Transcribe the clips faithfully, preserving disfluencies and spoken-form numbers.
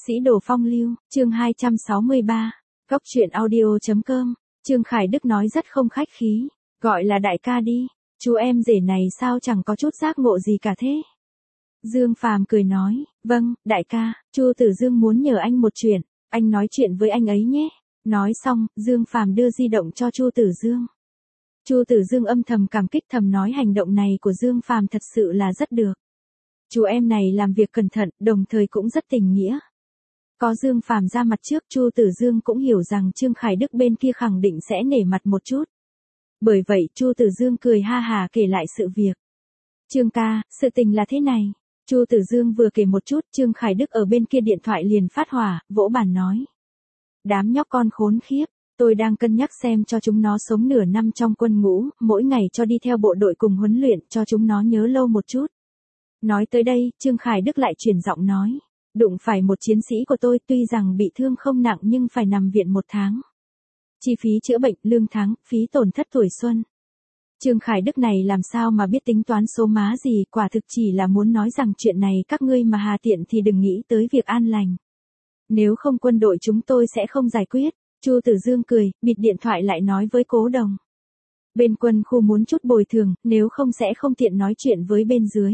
Sĩ đồ phong lưu, chương hai trăm sáu mươi ba, Góc truyện audio.com, Trương Khải Đức nói rất không khách khí, gọi là đại ca đi, chú em rể này sao chẳng có chút giác ngộ gì cả thế. Dương Phàm cười nói, vâng, đại ca, Chu Tử Dương muốn nhờ anh một chuyện, anh nói chuyện với anh ấy nhé. Nói xong, Dương Phàm đưa di động cho Chu Tử Dương. Chu Tử Dương âm thầm cảm kích thầm nói hành động này của Dương Phàm thật sự là rất được. Chú em này làm việc cẩn thận, đồng thời cũng rất tình nghĩa. Có Dương Phàm ra mặt trước, Chu Tử Dương cũng hiểu rằng Trương Khải Đức bên kia khẳng định sẽ nể mặt một chút. Bởi vậy, Chu Tử Dương cười ha hà kể lại sự việc. Trương ca, sự tình là thế này. Chu Tử Dương vừa kể một chút, Trương Khải Đức ở bên kia điện thoại liền phát hỏa, vỗ bàn nói. Đám nhóc con khốn khiếp, tôi đang cân nhắc xem cho chúng nó sống nửa năm trong quân ngũ, mỗi ngày cho đi theo bộ đội cùng huấn luyện, cho chúng nó nhớ lâu một chút. Nói tới đây, Trương Khải Đức lại chuyển giọng nói. Đụng phải một chiến sĩ của tôi tuy rằng bị thương không nặng nhưng phải nằm viện một tháng. Chi phí chữa bệnh, lương tháng, phí tổn thất tuổi xuân. Trương Khải Đức này làm sao mà biết tính toán số má gì, quả thực chỉ là muốn nói rằng chuyện này các ngươi mà hà tiện thì đừng nghĩ tới việc an lành. Nếu không quân đội chúng tôi sẽ không giải quyết. Chu Tử Dương cười, bịt điện thoại lại nói với Cố Đồng. Bên quân khu muốn chút bồi thường, nếu không sẽ không tiện nói chuyện với bên dưới.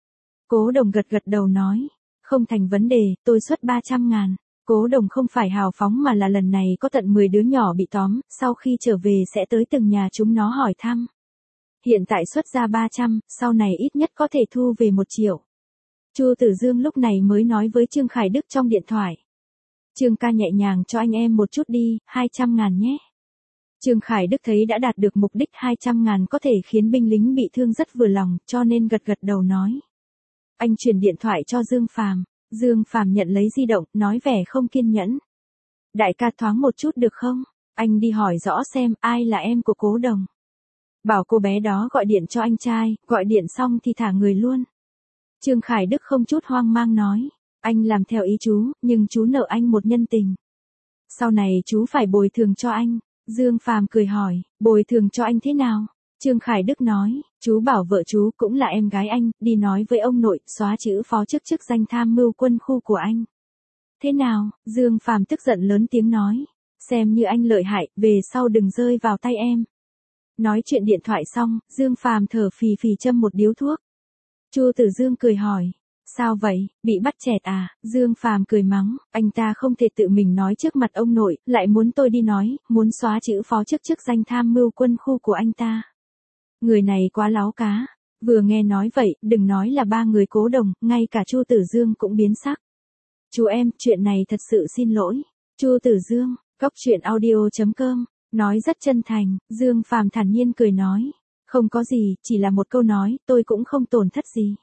Cố Đồng gật gật đầu nói. Không thành vấn đề, tôi xuất ba trăm ngàn. Cố Đồng không phải hào phóng mà là lần này có tận mười đứa nhỏ bị tóm, sau khi trở về sẽ tới từng nhà chúng nó hỏi thăm. Hiện tại xuất ra ba trăm, sau này ít nhất có thể thu về một triệu. Chu Tử Dương lúc này mới nói với Trương Khải Đức trong điện thoại. Trương ca nhẹ nhàng cho anh em một chút đi, hai trăm ngàn nhé. Trương Khải Đức thấy đã đạt được mục đích hai trăm ngàn có thể khiến binh lính bị thương rất vừa lòng, cho nên gật gật đầu nói. Anh chuyển điện thoại cho Dương Phàm. Dương Phàm nhận lấy di động, nói vẻ không kiên nhẫn. Đại ca thoáng một chút được không? Anh đi hỏi rõ xem ai là em của Cố Đồng. Bảo cô bé đó gọi điện cho anh trai, gọi điện xong thì thả người luôn. Trương Khải Đức không chút hoang mang nói. Anh làm theo ý chú, nhưng chú nợ anh một nhân tình. Sau này chú phải bồi thường cho anh. Dương Phàm cười hỏi, bồi thường cho anh thế nào? Trương Khải Đức nói, chú bảo vợ chú cũng là em gái anh, đi nói với ông nội, xóa chữ phó chức chức danh tham mưu quân khu của anh. Thế nào? Dương Phàm tức giận lớn tiếng nói, xem như anh lợi hại, về sau đừng rơi vào tay em. Nói chuyện điện thoại xong, Dương Phàm thở phì phì châm một điếu thuốc. Chu Tử Dương cười hỏi, sao vậy, bị bắt chẹt à? Dương Phàm cười mắng, anh ta không thể tự mình nói trước mặt ông nội, lại muốn tôi đi nói, muốn xóa chữ phó chức chức danh tham mưu quân khu của anh ta. Người này quá láo cá. Vừa nghe nói vậy, đừng nói là ba người Cố Đồng, ngay cả Chu Tử Dương cũng biến sắc. Chú em, chuyện này thật sự xin lỗi. Chu Tử Dương, Góc truyện audio.com, nói rất chân thành. Dương Phàm thản nhiên cười nói, không có gì, chỉ là một câu nói, tôi cũng không tổn thất gì.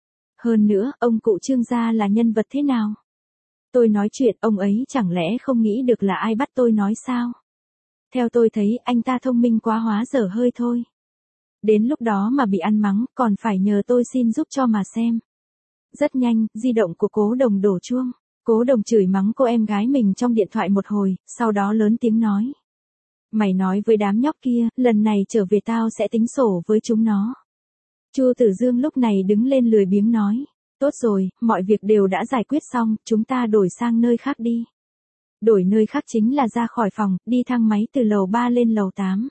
Hơn nữa, ông cụ Trương gia là nhân vật thế nào? Tôi nói chuyện, ông ấy chẳng lẽ không nghĩ được là ai bắt tôi nói sao? Theo tôi thấy, anh ta thông minh quá hóa dở hơi thôi. Đến lúc đó mà bị ăn mắng, còn phải nhờ tôi xin giúp cho mà xem. Rất nhanh, di động của Cố Đồng đổ chuông. Cố Đồng chửi mắng cô em gái mình trong điện thoại một hồi, sau đó lớn tiếng nói. Mày nói với đám nhóc kia, lần này trở về tao sẽ tính sổ với chúng nó. Chu Tử Dương lúc này đứng lên lười biếng nói. Tốt rồi, mọi việc đều đã giải quyết xong, chúng ta đổi sang nơi khác đi. Đổi nơi khác chính là ra khỏi phòng, đi thang máy từ lầu ba lên lầu tám.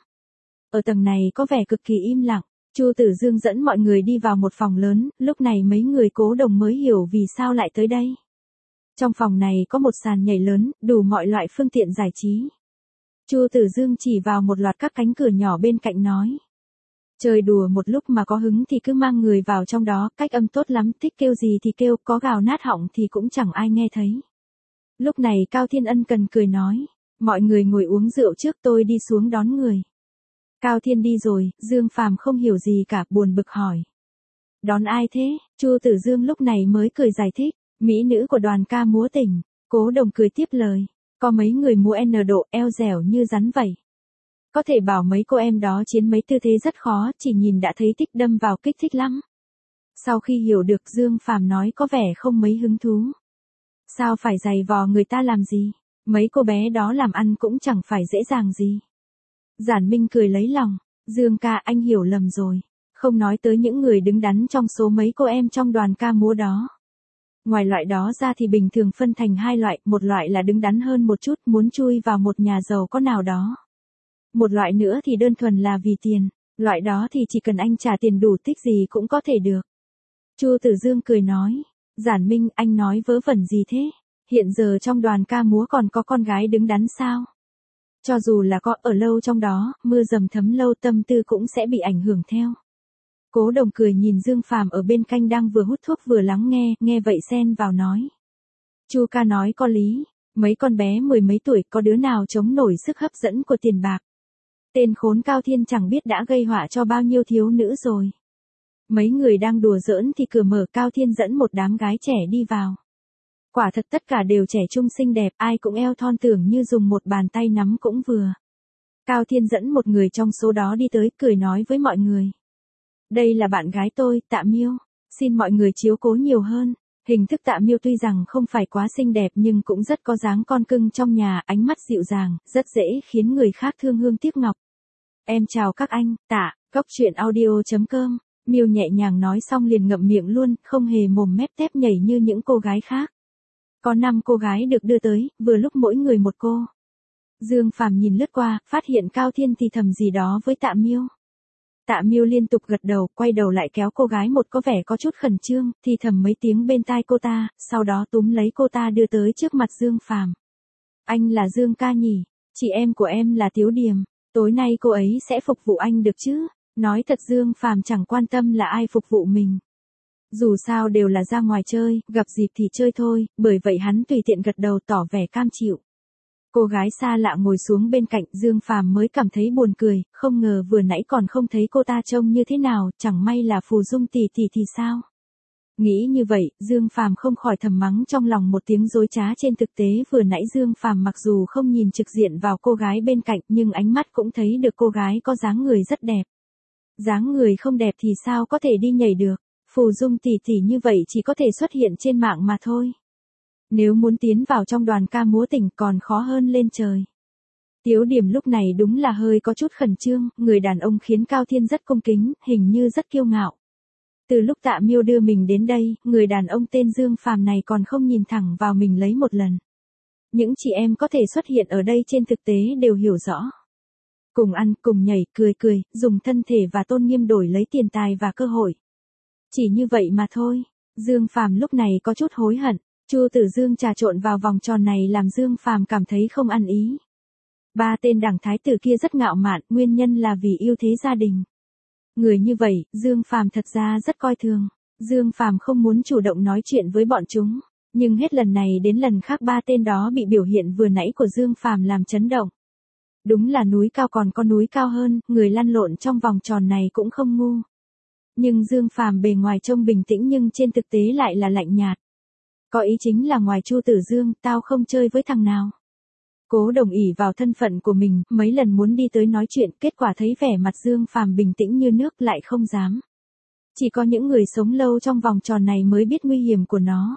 Ở tầng này có vẻ cực kỳ im lặng. Chu Tử Dương dẫn mọi người đi vào một phòng lớn, lúc này mấy người Cố Đồng mới hiểu vì sao lại tới đây. Trong phòng này có một sàn nhảy lớn, đủ mọi loại phương tiện giải trí. Chu Tử Dương chỉ vào một loạt các cánh cửa nhỏ bên cạnh nói. Chơi đùa một lúc mà có hứng thì cứ mang người vào trong đó, cách âm tốt lắm, thích kêu gì thì kêu, có gào nát họng thì cũng chẳng ai nghe thấy. Lúc này Cao Thiên Ân cần cười nói. Mọi người ngồi uống rượu trước, tôi đi xuống đón người. Cao Thiên đi rồi, Dương Phàm không hiểu gì cả, buồn bực hỏi. Đón ai thế? Chu Tử Dương lúc này mới cười giải thích, mỹ nữ của đoàn ca múa tỉnh. Cố Đồng cười tiếp lời, có mấy người múa N độ, eo dẻo như rắn vậy. Có thể bảo mấy cô em đó chiến mấy tư thế rất khó, chỉ nhìn đã thấy thích đâm vào kích thích lắm. Sau khi hiểu được, Dương Phàm nói có vẻ không mấy hứng thú. Sao phải giày vò người ta làm gì? Mấy cô bé đó làm ăn cũng chẳng phải dễ dàng gì. Giản Minh cười lấy lòng, Dương ca anh hiểu lầm rồi, không nói tới những người đứng đắn trong số mấy cô em trong đoàn ca múa đó. Ngoài loại đó ra thì bình thường phân thành hai loại, một loại là đứng đắn hơn một chút, muốn chui vào một nhà giàu có nào đó. Một loại nữa thì đơn thuần là vì tiền, loại đó thì chỉ cần anh trả tiền đủ tích gì cũng có thể được. Chu Tử Dương cười nói, Giản Minh, anh nói vớ vẩn gì thế? Hiện giờ trong đoàn ca múa còn có con gái đứng đắn sao? Cho dù là có ở lâu trong đó, mưa dầm thấm lâu tâm tư cũng sẽ bị ảnh hưởng theo. Cố Đồng cười nhìn Dương Phàm ở bên cạnh đang vừa hút thuốc vừa lắng nghe, nghe vậy xen vào nói. Chu ca nói có lý, mấy con bé mười mấy tuổi có đứa nào chống nổi sức hấp dẫn của tiền bạc. Tên khốn Cao Thiên chẳng biết đã gây họa cho bao nhiêu thiếu nữ rồi. Mấy người đang đùa giỡn thì cửa mở, Cao Thiên dẫn một đám gái trẻ đi vào. Quả thật tất cả đều trẻ trung xinh đẹp, ai cũng eo thon tưởng như dùng một bàn tay nắm cũng vừa. Cao Thiên dẫn một người trong số đó đi tới, cười nói với mọi người. Đây là bạn gái tôi, Tạ Miêu, xin mọi người chiếu cố nhiều hơn. Hình thức Tạ Miêu tuy rằng không phải quá xinh đẹp nhưng cũng rất có dáng con cưng trong nhà, ánh mắt dịu dàng, rất dễ khiến người khác thương hương tiếc ngọc. Em chào các anh, Tạ, Cốc Truyện Audio chấm com. Miêu nhẹ nhàng nói xong liền ngậm miệng luôn, không hề mồm mép tép nhảy như những cô gái khác. Có năm cô gái được đưa tới, vừa lúc mỗi người một cô. Dương Phàm nhìn lướt qua, phát hiện Cao Thiên thì thầm gì đó với Tạ Miêu. Tạ Miêu liên tục gật đầu, quay đầu lại kéo cô gái một có vẻ có chút khẩn trương, thì thầm mấy tiếng bên tai cô ta, sau đó túm lấy cô ta đưa tới trước mặt Dương Phàm. Anh là Dương ca nhỉ? Chị em của em là Tiếu Điềm, tối nay cô ấy sẽ phục vụ anh được chứ? Nói thật Dương Phàm chẳng quan tâm là ai phục vụ mình. Dù sao đều là ra ngoài chơi, gặp dịp thì chơi thôi, bởi vậy hắn tùy tiện gật đầu tỏ vẻ cam chịu. Cô gái xa lạ ngồi xuống bên cạnh, Dương Phàm mới cảm thấy buồn cười, không ngờ vừa nãy còn không thấy cô ta trông như thế nào, chẳng may là Phù Dung tỷ tỷ thì sao? Nghĩ như vậy, Dương Phàm không khỏi thầm mắng trong lòng một tiếng dối trá. Trên thực tế vừa nãy Dương Phàm mặc dù không nhìn trực diện vào cô gái bên cạnh nhưng ánh mắt cũng thấy được cô gái có dáng người rất đẹp. Dáng người không đẹp thì sao có thể đi nhảy được, Phù Dung tỷ tỷ như vậy chỉ có thể xuất hiện trên mạng mà thôi. Nếu muốn tiến vào trong đoàn ca múa tỉnh còn khó hơn lên trời. Tiếu Điểm lúc này đúng là hơi có chút khẩn trương, người đàn ông khiến Cao Thiên rất cung kính, hình như rất kiêu ngạo. Từ lúc Tạ Miêu đưa mình đến đây, người đàn ông tên Dương Phàm này còn không nhìn thẳng vào mình lấy một lần. Những chị em có thể xuất hiện ở đây trên thực tế đều hiểu rõ. Cùng ăn, cùng nhảy, cười cười, dùng thân thể và tôn nghiêm đổi lấy tiền tài và cơ hội. Chỉ như vậy mà thôi. Dương Phàm lúc này có chút hối hận. Chu Tử Dương trà trộn vào vòng tròn này làm Dương Phàm cảm thấy không ăn ý. Ba tên đảng thái tử kia rất ngạo mạn, nguyên nhân là vì yêu thế gia đình. Người như vậy, Dương Phàm thật ra rất coi thường. Dương Phàm không muốn chủ động nói chuyện với bọn chúng, nhưng hết lần này đến lần khác ba tên đó bị biểu hiện vừa nãy của Dương Phàm làm chấn động. Đúng là núi cao còn có núi cao hơn, người lăn lộn trong vòng tròn này cũng không ngu. Nhưng Dương Phàm bề ngoài trông bình tĩnh nhưng trên thực tế lại là lạnh nhạt. Có ý chính là ngoài Chu Tử Dương, tao không chơi với thằng nào. Cố Đồng ỷ vào thân phận của mình, mấy lần muốn đi tới nói chuyện, kết quả thấy vẻ mặt Dương Phàm bình tĩnh như nước lại không dám. Chỉ có những người sống lâu trong vòng tròn này mới biết nguy hiểm của nó.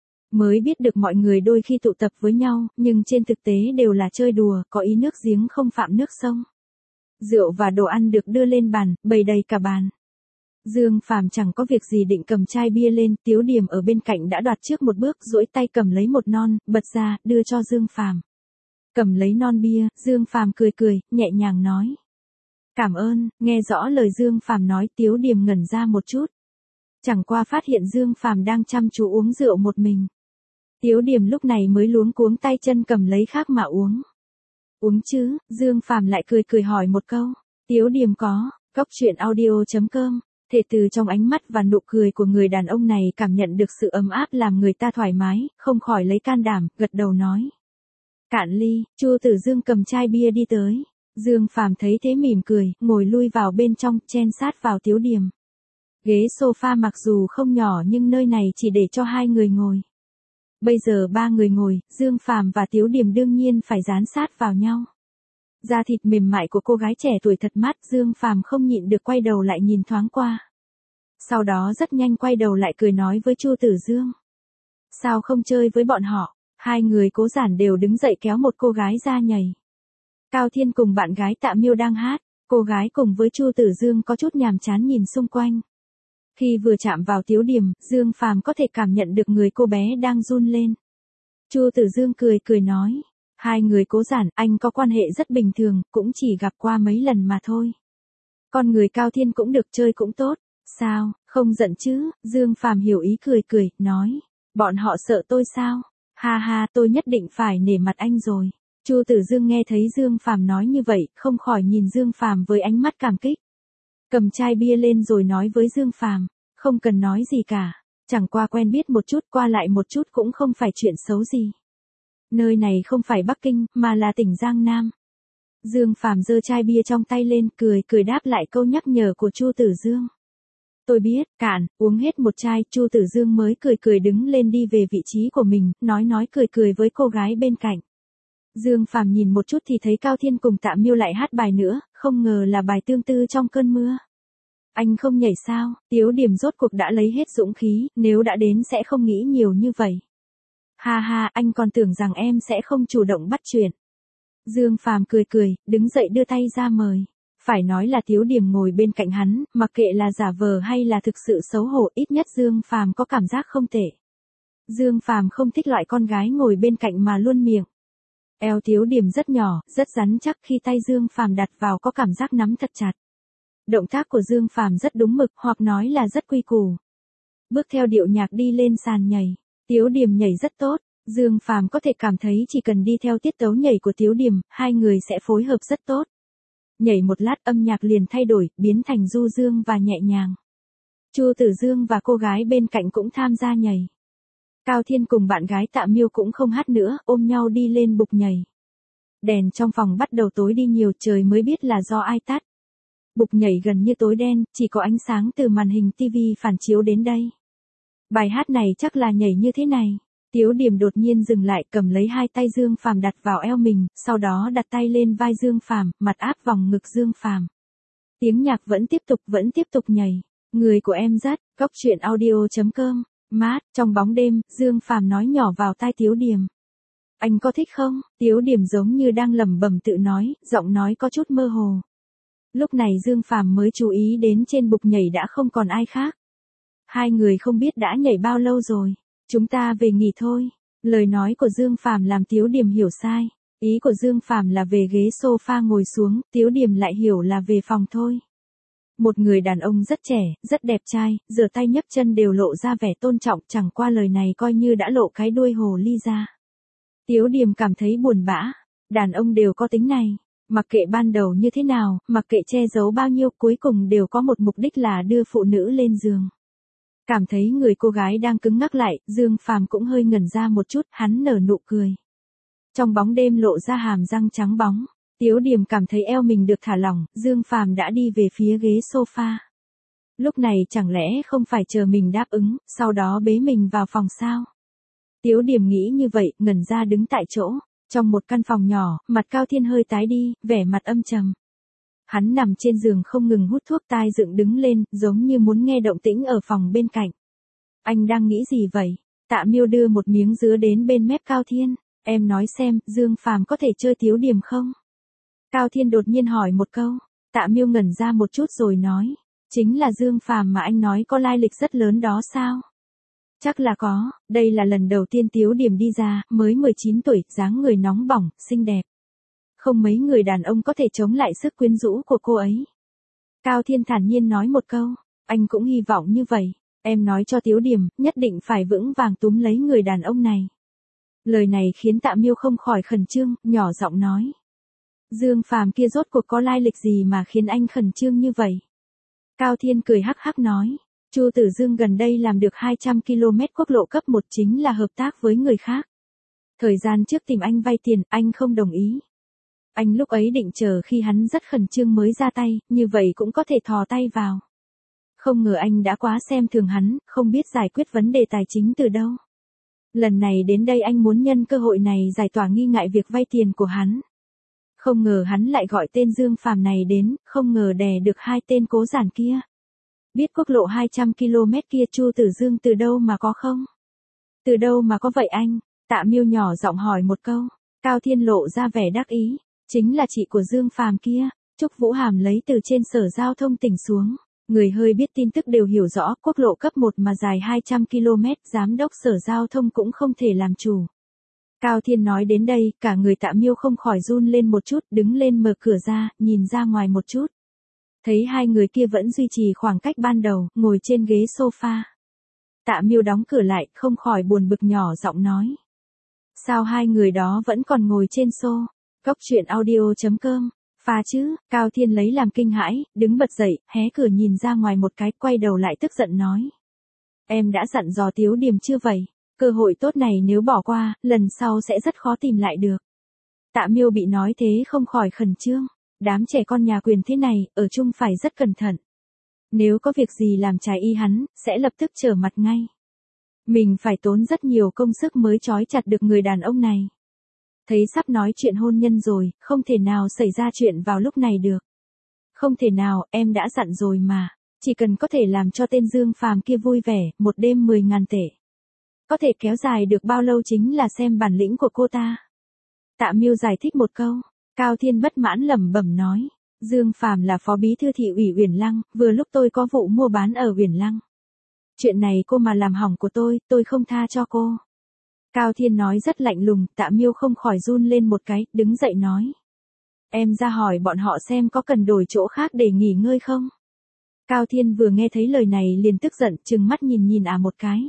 Mới biết được mọi người đôi khi tụ tập với nhau, nhưng trên thực tế đều là chơi đùa, có ý nước giếng không phạm nước sông. Rượu và đồ ăn được đưa lên bàn, bày đầy cả bàn. Dương Phàm chẳng có việc gì định cầm chai bia lên, Tiếu Điểm ở bên cạnh đã đoạt trước một bước, duỗi tay cầm lấy một non, bật ra, đưa cho Dương Phàm. Cầm lấy non bia, Dương Phàm cười cười, nhẹ nhàng nói. Cảm ơn, nghe rõ lời Dương Phàm nói, Tiếu Điểm ngẩn ra một chút. Chẳng qua phát hiện Dương Phàm đang chăm chú uống rượu một mình. Tiếu Điểm lúc này mới luống cuống tay chân cầm lấy khác mà uống. Uống chứ, Dương Phàm lại cười cười hỏi một câu. Tiếu Điểm có, Cốc Truyện Audio chấm com. Thể từ trong ánh mắt và nụ cười của người đàn ông này cảm nhận được sự ấm áp làm người ta thoải mái, không khỏi lấy can đảm, gật đầu nói. Cạn ly, Chu Tử Dương cầm chai bia đi tới. Dương Phàm thấy thế mỉm cười, ngồi lui vào bên trong, chen sát vào Tiếu Điểm. Ghế sofa mặc dù không nhỏ nhưng nơi này chỉ để cho hai người ngồi. Bây giờ ba người ngồi, Dương Phàm và Tiếu Điểm đương nhiên phải dán sát vào nhau. Da thịt mềm mại của cô gái trẻ tuổi thật mát, Dương Phàm không nhịn được quay đầu lại nhìn thoáng qua. Sau đó rất nhanh quay đầu lại cười nói với Chu Tử Dương. Sao không chơi với bọn họ? Hai người cố giản đều đứng dậy kéo một cô gái ra nhảy. Cao Thiên cùng bạn gái Tạ Miêu đang hát, cô gái cùng với Chu Tử Dương có chút nhàm chán nhìn xung quanh. Khi vừa chạm vào Tiếu Điểm, Dương Phàm có thể cảm nhận được người cô bé đang run lên. Chu Tử Dương cười cười nói, hai người cố giản, anh có quan hệ rất bình thường, cũng chỉ gặp qua mấy lần mà thôi. Con người Cao Thiên cũng được, chơi cũng tốt. Sao, không giận chứ? Dương Phàm hiểu ý cười cười, nói, bọn họ sợ tôi sao? Ha ha, tôi nhất định phải nể mặt anh rồi. Chu Tử Dương nghe thấy Dương Phàm nói như vậy, không khỏi nhìn Dương Phàm với ánh mắt cảm kích. Cầm chai bia lên rồi nói với Dương Phàm, không cần nói gì cả, chẳng qua quen biết một chút, qua lại một chút cũng không phải chuyện xấu gì. Nơi này không phải Bắc Kinh, mà là tỉnh Giang Nam. Dương Phàm giơ chai bia trong tay lên, cười cười đáp lại câu nhắc nhở của Chu Tử Dương. Tôi biết, cạn, uống hết một chai, Chu Tử Dương mới cười cười đứng lên đi về vị trí của mình, nói nói cười cười với cô gái bên cạnh. Dương Phàm nhìn một chút thì thấy Cao Thiên cùng Tạ Miêu lại hát bài nữa, không ngờ là bài Tương Tư trong cơn mưa. Anh không nhảy sao? Tiếu Điểm rốt cuộc đã lấy hết dũng khí, nếu đã đến sẽ không nghĩ nhiều như vậy. Ha ha, anh còn tưởng rằng em sẽ không chủ động bắt chuyện. Dương Phàm cười cười, đứng dậy đưa tay ra mời. Phải nói là Tiếu Điểm ngồi bên cạnh hắn, mặc kệ là giả vờ hay là thực sự xấu hổ, ít nhất Dương Phàm có cảm giác không tệ. Dương Phàm không thích loại con gái ngồi bên cạnh mà luôn miệng. Eo Tiếu Điểm rất nhỏ, rất rắn chắc, khi tay Dương Phàm đặt vào có cảm giác nắm thật chặt. Động tác của Dương Phàm rất đúng mực, hoặc nói là rất quy củ. Bước theo điệu nhạc đi lên sàn nhảy, Tiếu Điểm nhảy rất tốt. Dương Phàm có thể cảm thấy chỉ cần đi theo tiết tấu nhảy của Tiếu Điểm, hai người sẽ phối hợp rất tốt. Nhảy một lát âm nhạc liền thay đổi, biến thành du dương và nhẹ nhàng. Chu Tử Dương và cô gái bên cạnh cũng tham gia nhảy. Cao Thiên cùng bạn gái Tạ Miêu cũng không hát nữa, ôm nhau đi lên bục nhảy. Đèn trong phòng bắt đầu tối đi nhiều, trời mới biết là do ai tắt. Bục nhảy gần như tối đen, chỉ có ánh sáng từ màn hình tivi phản chiếu đến đây. Bài hát này chắc là nhảy như thế này. Tiếu Điểm đột nhiên dừng lại, cầm lấy hai tay Dương Phàm đặt vào eo mình, sau đó đặt tay lên vai Dương Phàm, mặt áp vòng ngực Dương Phàm. Tiếng nhạc vẫn tiếp tục, vẫn tiếp tục nhảy. Người của em dắt, góc truyện audio chấm com. Mát, trong bóng đêm, Dương Phàm nói nhỏ vào tai Tiếu Điểm. Anh có thích không? Tiếu Điểm giống như đang lẩm bẩm tự nói, giọng nói có chút mơ hồ. Lúc này Dương Phàm mới chú ý đến trên bục nhảy đã không còn ai khác. Hai người không biết đã nhảy bao lâu rồi. Chúng ta về nghỉ thôi. Lời nói của Dương Phàm làm Tiếu Điểm hiểu sai. Ý của Dương Phàm là về ghế sofa ngồi xuống, Tiếu Điểm lại hiểu là về phòng thôi. Một người đàn ông rất trẻ, rất đẹp trai, giơ tay nhấc chân đều lộ ra vẻ tôn trọng, chẳng qua lời này coi như đã lộ cái đuôi hồ ly ra. Tiếu Điểm cảm thấy buồn bã. Đàn ông đều có tính này. Mặc kệ ban đầu như thế nào, mặc kệ che giấu bao nhiêu, cuối cùng đều có một mục đích là đưa phụ nữ lên giường. Cảm thấy người cô gái đang cứng ngắc lại, Dương Phàm cũng hơi ngẩn ra một chút, hắn nở nụ cười. Trong bóng đêm lộ ra hàm răng trắng bóng, Tiếu Điểm cảm thấy eo mình được thả lỏng, Dương Phàm đã đi về phía ghế sofa. Lúc này chẳng lẽ không phải chờ mình đáp ứng, sau đó bế mình vào phòng sao? Tiếu Điểm nghĩ như vậy, ngẩn ra đứng tại chỗ. Trong một căn phòng nhỏ, mặt Cao Thiên hơi tái đi, vẻ mặt âm trầm. Hắn nằm trên giường không ngừng hút thuốc, tai dựng đứng lên, giống như muốn nghe động tĩnh ở phòng bên cạnh. Anh đang nghĩ gì vậy? Tạ Miêu đưa một miếng dứa đến bên mép Cao Thiên. Em nói xem, Dương Phàm có thể chơi Tiếu Điểm không? Cao Thiên đột nhiên hỏi một câu. Tạ Miêu ngẩn ra một chút rồi nói. Chính là Dương Phàm mà anh nói có lai lịch rất lớn đó sao? Chắc là có, đây là lần đầu tiên Tiếu Điểm đi ra, mới mười chín tuổi, dáng người nóng bỏng, xinh đẹp. Không mấy người đàn ông có thể chống lại sức quyến rũ của cô ấy. Cao Thiên thản nhiên nói một câu, anh cũng hy vọng như vậy. Em nói cho Tiếu Điểm, nhất định phải vững vàng túm lấy người đàn ông này. Lời này khiến Tạ Miêu không khỏi khẩn trương, nhỏ giọng nói. Dương Phàm kia rốt cuộc có lai lịch gì mà khiến anh khẩn trương như vậy? Cao Thiên cười hắc hắc nói. Chu Tử Dương gần đây làm được hai trăm ki lô mét quốc lộ cấp một, chính là hợp tác với người khác. Thời gian trước tìm anh vay tiền, anh không đồng ý. Anh lúc ấy định chờ khi hắn rất khẩn trương mới ra tay, như vậy cũng có thể thò tay vào. Không ngờ anh đã quá xem thường hắn, không biết giải quyết vấn đề tài chính từ đâu. Lần này đến đây anh muốn nhân cơ hội này giải tỏa nghi ngại việc vay tiền của hắn. Không ngờ hắn lại gọi tên Dương Phàm này đến, không ngờ đè được hai tên cố giản kia. Biết quốc lộ hai trăm ki lô mét kia Chu Tử Dương từ đâu mà có không? Từ đâu mà có vậy anh? Tạ Miêu nhỏ giọng hỏi một câu. Cao Thiên lộ ra vẻ đắc ý. Chính là chị của Dương Phàm kia. Trúc Vũ Hàm lấy từ trên sở giao thông tỉnh xuống. Người hơi biết tin tức đều hiểu rõ, quốc lộ cấp một mà dài hai trăm ki lô mét, giám đốc sở giao thông cũng không thể làm chủ. Cao Thiên nói đến đây, cả người Tạ Miêu không khỏi run lên một chút, đứng lên mở cửa ra, nhìn ra ngoài một chút. Thấy hai người kia vẫn duy trì khoảng cách ban đầu, ngồi trên ghế sofa. Tạ Miêu đóng cửa lại, không khỏi buồn bực nhỏ giọng nói. Sao hai người đó vẫn còn ngồi trên xô? Góc truyện audio chấm com. Pha chứ, Cao Thiên lấy làm kinh hãi, đứng bật dậy, hé cửa nhìn ra ngoài một cái, quay đầu lại tức giận nói. Em đã dặn dò Tiếu Điềm chưa vậy? Cơ hội tốt này nếu bỏ qua, lần sau sẽ rất khó tìm lại được. Tạ Miêu bị nói thế không khỏi khẩn trương. Đám trẻ con nhà quyền thế này, ở chung phải rất cẩn thận. Nếu có việc gì làm trái ý hắn, sẽ lập tức trở mặt ngay. Mình phải tốn rất nhiều công sức mới trói chặt được người đàn ông này. Thấy sắp nói chuyện hôn nhân rồi, không thể nào xảy ra chuyện vào lúc này được. Không thể nào, em đã dặn rồi mà. Chỉ cần có thể làm cho tên Dương Phàm kia vui vẻ, một đêm mười ngàn tệ. Có thể kéo dài được bao lâu chính là xem bản lĩnh của cô ta. Tạ Miêu giải thích một câu. Cao Thiên bất mãn lẩm bẩm nói. Dương Phàm là phó bí thư thị ủy Uyển Lăng, vừa lúc tôi có vụ mua bán ở Uyển Lăng. Chuyện này cô mà làm hỏng của tôi, tôi không tha cho cô. Cao Thiên nói rất lạnh lùng, Tạ Miêu không khỏi run lên một cái, đứng dậy nói. Em ra hỏi bọn họ xem có cần đổi chỗ khác để nghỉ ngơi không? Cao Thiên vừa nghe thấy lời này liền tức giận, trừng mắt nhìn nhìn à một cái.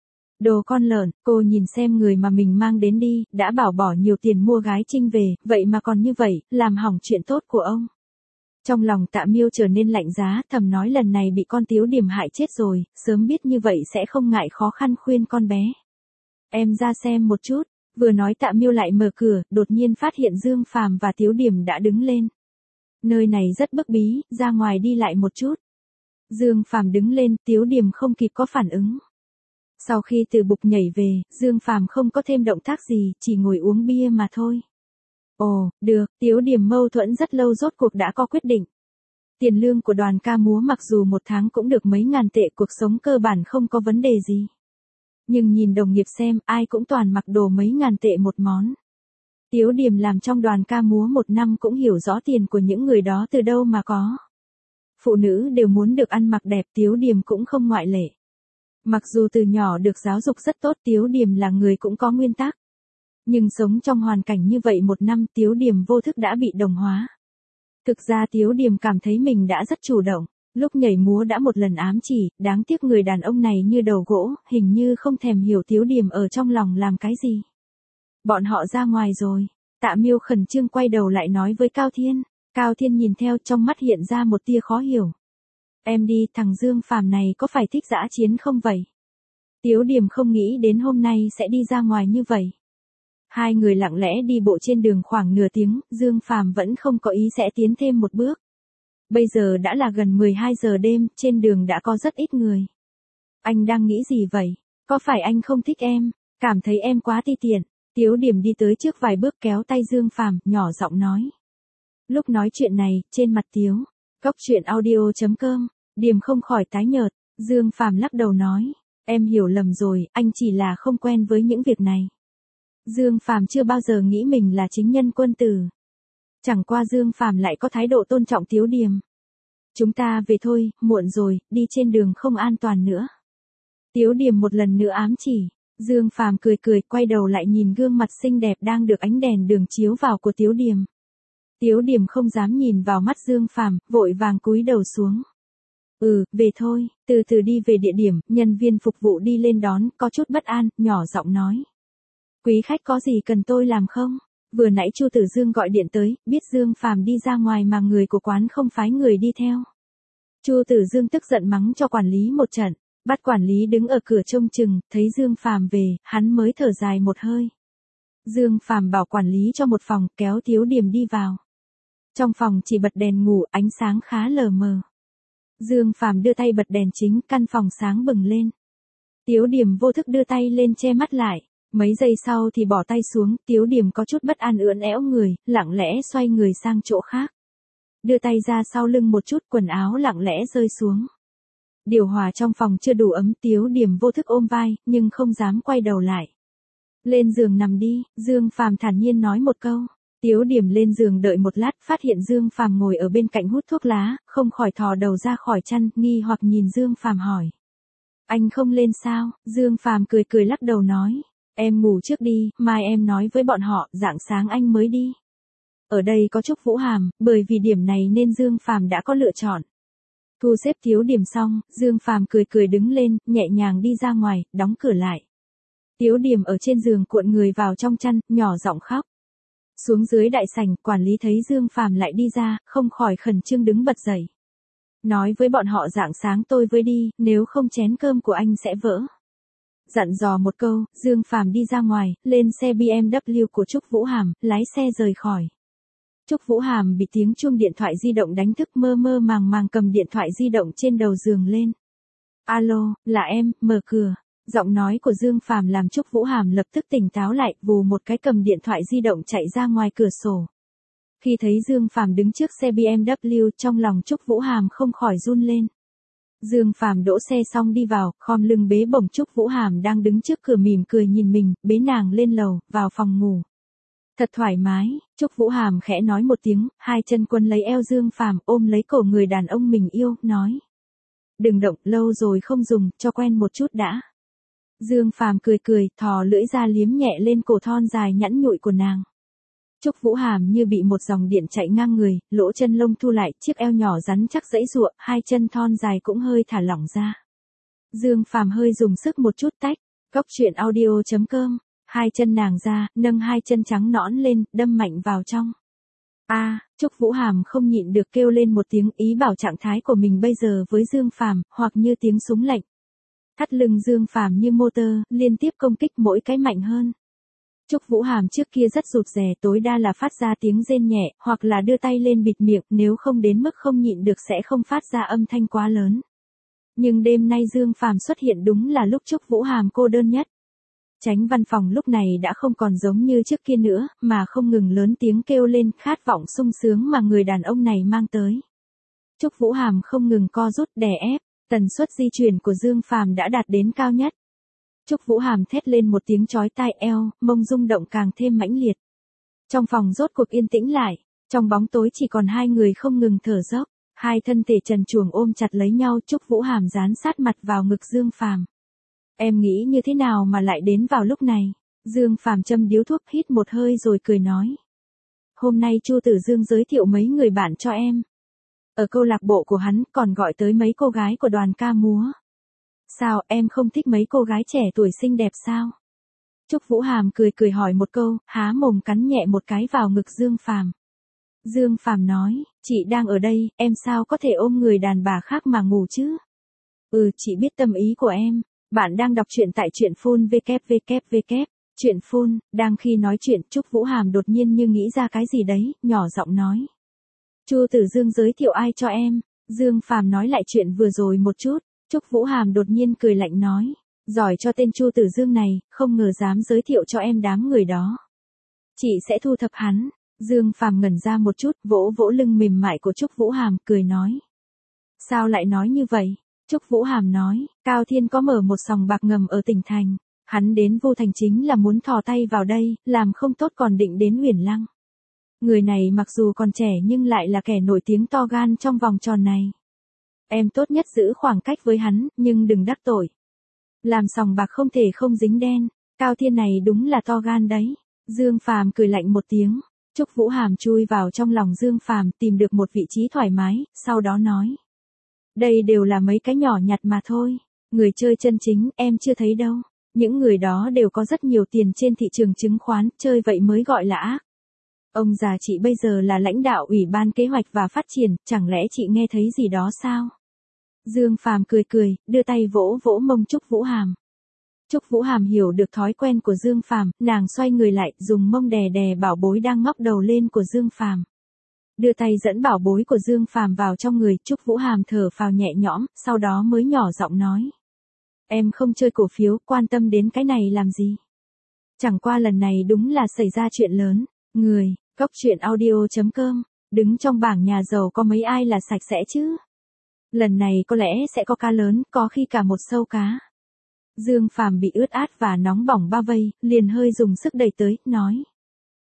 Đồ con lợn, cô nhìn xem người mà mình mang đến đi, đã bảo bỏ nhiều tiền mua gái trinh về, vậy mà còn như vậy, làm hỏng chuyện tốt của ông. Trong lòng Tạ Miêu trở nên lạnh giá, thầm nói lần này bị con Tiếu Điềm hại chết rồi, sớm biết như vậy sẽ không ngại khó khăn khuyên con bé. Em ra xem một chút, vừa nói Tạ Miêu lại mở cửa, đột nhiên phát hiện Dương Phàm và Tiếu Điềm đã đứng lên. Nơi này rất bức bí, ra ngoài đi lại một chút. Dương Phàm đứng lên, Tiếu Điềm không kịp có phản ứng. Sau khi từ bục nhảy về, Dương Phàm không có thêm động tác gì, chỉ ngồi uống bia mà thôi. Ồ, được, Tiếu Điềm mâu thuẫn rất lâu rốt cuộc đã có quyết định. Tiền lương của đoàn ca múa mặc dù một tháng cũng được mấy ngàn tệ, cuộc sống cơ bản không có vấn đề gì. Nhưng nhìn đồng nghiệp xem, ai cũng toàn mặc đồ mấy ngàn tệ một món. Tiếu Điềm làm trong đoàn ca múa một năm cũng hiểu rõ tiền của những người đó từ đâu mà có. Phụ nữ đều muốn được ăn mặc đẹp, Tiếu Điềm cũng không ngoại lệ. Mặc dù từ nhỏ được giáo dục rất tốt, Tiếu Điềm là người cũng có nguyên tắc. Nhưng sống trong hoàn cảnh như vậy một năm, Tiếu Điềm vô thức đã bị đồng hóa. Thực ra Tiếu Điềm cảm thấy mình đã rất chủ động, lúc nhảy múa đã một lần ám chỉ, đáng tiếc người đàn ông này như đầu gỗ, hình như không thèm hiểu Tiếu Điềm ở trong lòng làm cái gì. Bọn họ ra ngoài rồi, Tạ Miêu khẩn trương quay đầu lại nói với Cao Thiên, Cao Thiên nhìn theo trong mắt hiện ra một tia khó hiểu. Em đi, thằng Dương Phàm này có phải thích dã chiến không vậy? Tiếu Điềm không nghĩ đến hôm nay sẽ đi ra ngoài như vậy. Hai người lặng lẽ đi bộ trên đường khoảng nửa tiếng, Dương Phàm vẫn không có ý sẽ tiến thêm một bước. Bây giờ đã là gần mười hai giờ đêm, trên đường đã có rất ít người. Anh đang nghĩ gì vậy? Có phải anh không thích em? Cảm thấy em quá ti tiện. Tiếu Điềm đi tới trước vài bước kéo tay Dương Phàm, nhỏ giọng nói. Lúc nói chuyện này, trên mặt Tiếu, góc truyện audio chấm com, Điềm không khỏi tái nhợt. Dương Phàm lắc đầu nói. Em hiểu lầm rồi, anh chỉ là không quen với những việc này. Dương Phàm chưa bao giờ nghĩ mình là chính nhân quân tử. Chẳng qua Dương Phàm lại có thái độ tôn trọng Tiếu Điềm. Chúng ta về thôi, muộn rồi, đi trên đường không an toàn nữa. Tiếu Điềm một lần nữa ám chỉ. Dương Phàm cười cười, quay đầu lại nhìn gương mặt xinh đẹp đang được ánh đèn đường chiếu vào của Tiếu Điềm. Tiếu Điềm không dám nhìn vào mắt Dương Phàm, vội vàng cúi đầu xuống. Ừ, về thôi, từ từ đi về địa điểm, nhân viên phục vụ đi lên đón, có chút bất an, nhỏ giọng nói. Quý khách có gì cần tôi làm không? Vừa nãy Chu Tử Dương gọi điện tới, biết Dương Phàm đi ra ngoài mà người của quán không phái người đi theo. Chu Tử Dương tức giận mắng cho quản lý một trận, bắt quản lý đứng ở cửa trông chừng, thấy Dương Phàm về, hắn mới thở dài một hơi. Dương Phàm bảo quản lý cho một phòng, kéo Tiếu Điềm đi vào. Trong phòng chỉ bật đèn ngủ, ánh sáng khá lờ mờ. Dương Phàm đưa tay bật đèn chính, căn phòng sáng bừng lên. Tiếu Điềm vô thức đưa tay lên che mắt lại. Mấy giây sau thì bỏ tay xuống, Tiếu Điềm có chút bất an ưỡn éo người, lặng lẽ xoay người sang chỗ khác. Đưa tay ra sau lưng một chút, quần áo lặng lẽ rơi xuống. Điều hòa trong phòng chưa đủ ấm, Tiếu Điềm vô thức ôm vai, nhưng không dám quay đầu lại. Lên giường nằm đi, Dương Phàm thản nhiên nói một câu. Tiếu Điểm lên giường đợi một lát, phát hiện Dương Phàm ngồi ở bên cạnh hút thuốc lá, không khỏi thò đầu ra khỏi chăn, nghi hoặc nhìn Dương Phàm hỏi. Anh không lên sao? Dương Phàm cười cười lắc đầu nói. Em ngủ trước đi, mai em nói với bọn họ, rạng sáng anh mới đi. Ở đây có Trúc Vũ Hàm, bởi vì điểm này nên Dương Phàm đã có lựa chọn. Thu xếp Tiếu Điểm xong, Dương Phàm cười cười đứng lên, nhẹ nhàng đi ra ngoài, đóng cửa lại. Tiếu Điểm ở trên giường cuộn người vào trong chăn, nhỏ giọng khóc. Xuống dưới đại sảnh, quản lý thấy Dương Phàm lại đi ra, không khỏi khẩn trương đứng bật dậy. Nói với bọn họ rạng sáng tôi với đi, nếu không chén cơm của anh sẽ vỡ. Dặn dò một câu, Dương Phàm đi ra ngoài, lên xe bê em vê của Trúc Vũ Hàm, lái xe rời khỏi. Trúc Vũ Hàm bị tiếng chuông điện thoại di động đánh thức, mơ mơ màng màng cầm điện thoại di động trên đầu giường lên. Alo, là em, mở cửa. Giọng nói của Dương Phàm làm Trúc Vũ Hàm lập tức tỉnh táo lại, vù một cái cầm điện thoại di động chạy ra ngoài cửa sổ. Khi thấy Dương Phàm đứng trước xe bê em vê, trong lòng Trúc Vũ Hàm không khỏi run lên. Dương Phàm đỗ xe xong đi vào, khom lưng bế bổng Trúc Vũ Hàm đang đứng trước cửa mỉm cười nhìn mình, bế nàng lên lầu, vào phòng ngủ. Thật thoải mái, Trúc Vũ Hàm khẽ nói một tiếng, hai chân quấn lấy eo Dương Phàm, ôm lấy cổ người đàn ông mình yêu, nói. Đừng động, lâu rồi không dùng, cho quen một chút đã. Dương Phàm cười cười, thò lưỡi ra liếm nhẹ lên cổ thon dài nhẵn nhụi của nàng. Trúc Vũ Hàm như bị một dòng điện chạy ngang người, lỗ chân lông thu lại, chiếc eo nhỏ rắn chắc giãy giụa, hai chân thon dài cũng hơi thả lỏng ra. Dương Phàm hơi dùng sức một chút tách, Cóc truyện audio chấm com, hai chân nàng ra, nâng hai chân trắng nõn lên, đâm mạnh vào trong. A, à, Trúc Vũ Hàm không nhịn được kêu lên một tiếng, ý bảo trạng thái của mình bây giờ với Dương Phàm, hoặc như tiếng súng lệnh. Thắt lưng Dương Phàm như motor, liên tiếp công kích mỗi cái mạnh hơn. Trúc Vũ Hàm trước kia rất rụt rè, tối đa là phát ra tiếng rên nhẹ, hoặc là đưa tay lên bịt miệng, nếu không đến mức không nhịn được sẽ không phát ra âm thanh quá lớn. Nhưng đêm nay Dương Phàm xuất hiện đúng là lúc Trúc Vũ Hàm cô đơn nhất. Chánh văn phòng lúc này đã không còn giống như trước kia nữa, mà không ngừng lớn tiếng kêu lên, khát vọng sung sướng mà người đàn ông này mang tới. Trúc Vũ Hàm không ngừng co rút đè ép, tần suất di chuyển của Dương Phàm đã đạt đến cao nhất. Trúc Vũ Hàm thét lên một tiếng chói tai, eo, mông rung động càng thêm mãnh liệt. Trong phòng rốt cuộc yên tĩnh lại, trong bóng tối chỉ còn hai người không ngừng thở dốc, hai thân thể trần truồng ôm chặt lấy nhau, Trúc Vũ Hàm dán sát mặt vào ngực Dương Phàm. Em nghĩ như thế nào mà lại đến vào lúc này? Dương Phàm châm điếu thuốc, hít một hơi rồi cười nói. Hôm nay Chu Tử Dương giới thiệu mấy người bạn cho em. Ở câu lạc bộ của hắn còn gọi tới mấy cô gái của đoàn ca múa. Sao, em không thích mấy cô gái trẻ tuổi xinh đẹp sao? Trúc Vũ Hàm cười cười hỏi một câu, há mồm cắn nhẹ một cái vào ngực Dương Phàm. Dương Phàm nói, chị đang ở đây, em sao có thể ôm người đàn bà khác mà ngủ chứ? Ừ, chị biết tâm ý của em. Bạn đang đọc truyện tại truyện phun vê kép vê kép vê kép. Truyện phun, đang khi nói chuyện, Trúc Vũ Hàm đột nhiên như nghĩ ra cái gì đấy, nhỏ giọng nói. Chu Tử Dương giới thiệu ai cho em? Dương Phàm nói lại chuyện vừa rồi một chút. Trúc Vũ Hàm đột nhiên cười lạnh nói. Giỏi cho tên Chu Tử Dương này, không ngờ dám giới thiệu cho em đám người đó. Chị sẽ thu thập hắn. Dương Phàm ngẩn ra một chút, vỗ vỗ lưng mềm mại của Trúc Vũ Hàm, cười nói. Sao lại nói như vậy? Trúc Vũ Hàm nói, Cao Thiên có mở một sòng bạc ngầm ở tỉnh thành. Hắn đến Vô Thành chính là muốn thò tay vào đây, làm không tốt còn định đến Uyển Lăng. Người này mặc dù còn trẻ nhưng lại là kẻ nổi tiếng to gan trong vòng tròn này. Em tốt nhất giữ khoảng cách với hắn, nhưng đừng đắc tội. Làm sòng bạc không thể không dính đen, Cao Thiên này đúng là to gan đấy. Dương Phàm cười lạnh một tiếng, Trúc Vũ Hàm chui vào trong lòng Dương Phàm, tìm được một vị trí thoải mái, sau đó nói. Đây đều là mấy cái nhỏ nhặt mà thôi, người chơi chân chính em chưa thấy đâu. Những người đó đều có rất nhiều tiền trên thị trường chứng khoán, chơi vậy mới gọi là ác. Ông già chị bây giờ là lãnh đạo Ủy ban Kế hoạch và Phát triển, chẳng lẽ chị nghe thấy gì đó sao? Dương Phàm cười cười, đưa tay vỗ vỗ mông Trúc Vũ Hàm. Trúc Vũ Hàm hiểu được thói quen của Dương Phàm, nàng xoay người lại, dùng mông đè đè bảo bối đang ngóc đầu lên của Dương Phàm. Đưa tay dẫn bảo bối của Dương Phàm vào trong người, Trúc Vũ Hàm thở phào nhẹ nhõm, sau đó mới nhỏ giọng nói. Em không chơi cổ phiếu, quan tâm đến cái này làm gì? Chẳng qua lần này đúng là xảy ra chuyện lớn. Người, Cóc truyện audio chấm com, đứng trong bảng nhà giàu có mấy ai là sạch sẽ chứ? Lần này có lẽ sẽ có cá lớn, có khi cả một sâu cá. Dương Phàm bị ướt át và nóng bỏng bao vây, liền hơi dùng sức đẩy tới, nói.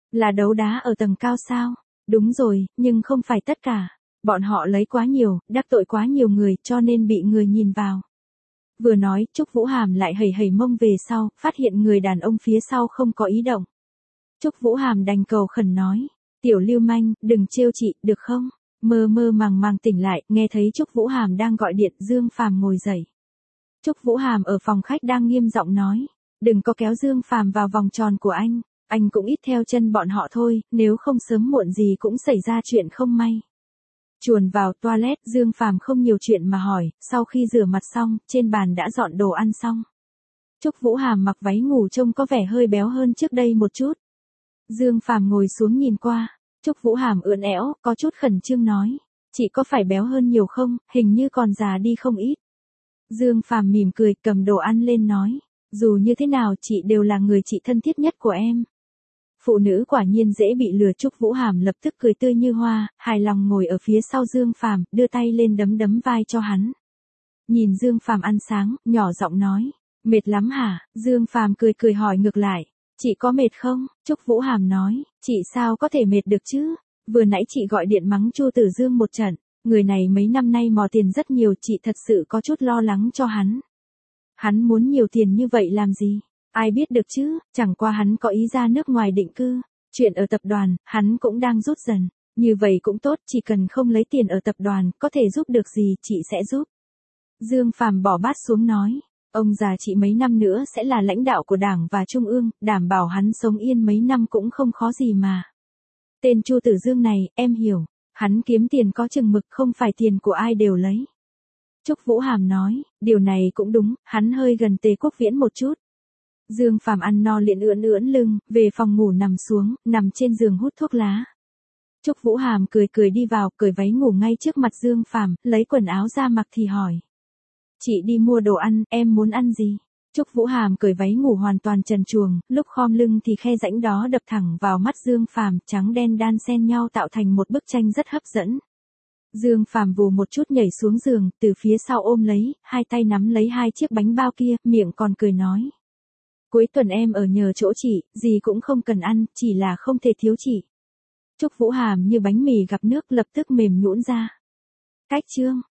Là đấu đá ở tầng cao sao? Đúng rồi, nhưng không phải tất cả. Bọn họ lấy quá nhiều, đắc tội quá nhiều người cho nên bị người nhìn vào. Vừa nói, Trúc Vũ Hàm lại hầy hầy mông về sau, phát hiện người đàn ông phía sau không có ý động. Trúc Vũ Hàm đành cầu khẩn nói, tiểu lưu manh, đừng trêu chị, được không? Mơ mơ màng màng tỉnh lại, nghe thấy Trúc Vũ Hàm đang gọi điện, Dương Phàm ngồi dậy. Trúc Vũ Hàm ở phòng khách đang nghiêm giọng nói, đừng có kéo Dương Phàm vào vòng tròn của anh, anh cũng ít theo chân bọn họ thôi, nếu không sớm muộn gì cũng xảy ra chuyện không may. Chuồn vào toilet, Dương Phàm không nhiều chuyện mà hỏi, sau khi rửa mặt xong, trên bàn đã dọn đồ ăn xong. Trúc Vũ Hàm mặc váy ngủ trông có vẻ hơi béo hơn trước đây một chút. Dương Phàm ngồi xuống nhìn qua, Trúc Vũ Hàm ưỡn éo, có chút khẩn trương nói, chị có phải béo hơn nhiều không, hình như còn già đi không ít. Dương Phàm mỉm cười, cầm đồ ăn lên nói, dù như thế nào chị đều là người chị thân thiết nhất của em. Phụ nữ quả nhiên dễ bị lừa. Trúc Vũ Hàm lập tức cười tươi như hoa, hài lòng ngồi ở phía sau Dương Phàm, đưa tay lên đấm đấm vai cho hắn. Nhìn Dương Phàm ăn sáng, nhỏ giọng nói, mệt lắm hả? Dương Phàm cười cười hỏi ngược lại, chị có mệt không? Trúc Vũ Hàm nói, chị sao có thể mệt được chứ? Vừa nãy chị gọi điện mắng Chu Tử Dương một trận, người này mấy năm nay mò tiền rất nhiều, chị thật sự có chút lo lắng cho hắn. Hắn muốn nhiều tiền như vậy làm gì? Ai biết được chứ, chẳng qua hắn có ý ra nước ngoài định cư. Chuyện ở tập đoàn, hắn cũng đang rút dần. Như vậy cũng tốt, chỉ cần không lấy tiền ở tập đoàn, có thể giúp được gì, chị sẽ giúp. Dương Phàm bỏ bát xuống nói, ông già chị mấy năm nữa sẽ là lãnh đạo của Đảng và Trung ương, đảm bảo hắn sống yên mấy năm cũng không khó gì mà. Tên Chu Tử Dương này, em hiểu, hắn kiếm tiền có chừng mực, không phải tiền của ai đều lấy. Trúc Vũ Hàm nói, điều này cũng đúng, hắn hơi gần Tề Quốc Viễn một chút. Dương Phàm ăn no liền ưỡn ưỡn lưng, về phòng ngủ nằm xuống, nằm trên giường hút thuốc lá. Trúc Vũ Hàm cười cười đi vào, cởi váy ngủ ngay trước mặt Dương Phàm, lấy quần áo ra mặc thì hỏi. Chị đi mua đồ ăn, em muốn ăn gì? Trúc Vũ Hàm cởi váy ngủ hoàn toàn trần truồng, lúc khom lưng thì khe rãnh đó đập thẳng vào mắt Dương Phàm, trắng đen đan xen nhau tạo thành một bức tranh rất hấp dẫn. Dương Phàm vù một chút nhảy xuống giường, từ phía sau ôm lấy, hai tay nắm lấy hai chiếc bánh bao kia, miệng còn cười nói. Cuối tuần em ở nhờ chỗ chị, gì cũng không cần ăn, chỉ là không thể thiếu chị. Trúc Vũ Hàm như bánh mì gặp nước lập tức mềm nhũn ra. Cách chương.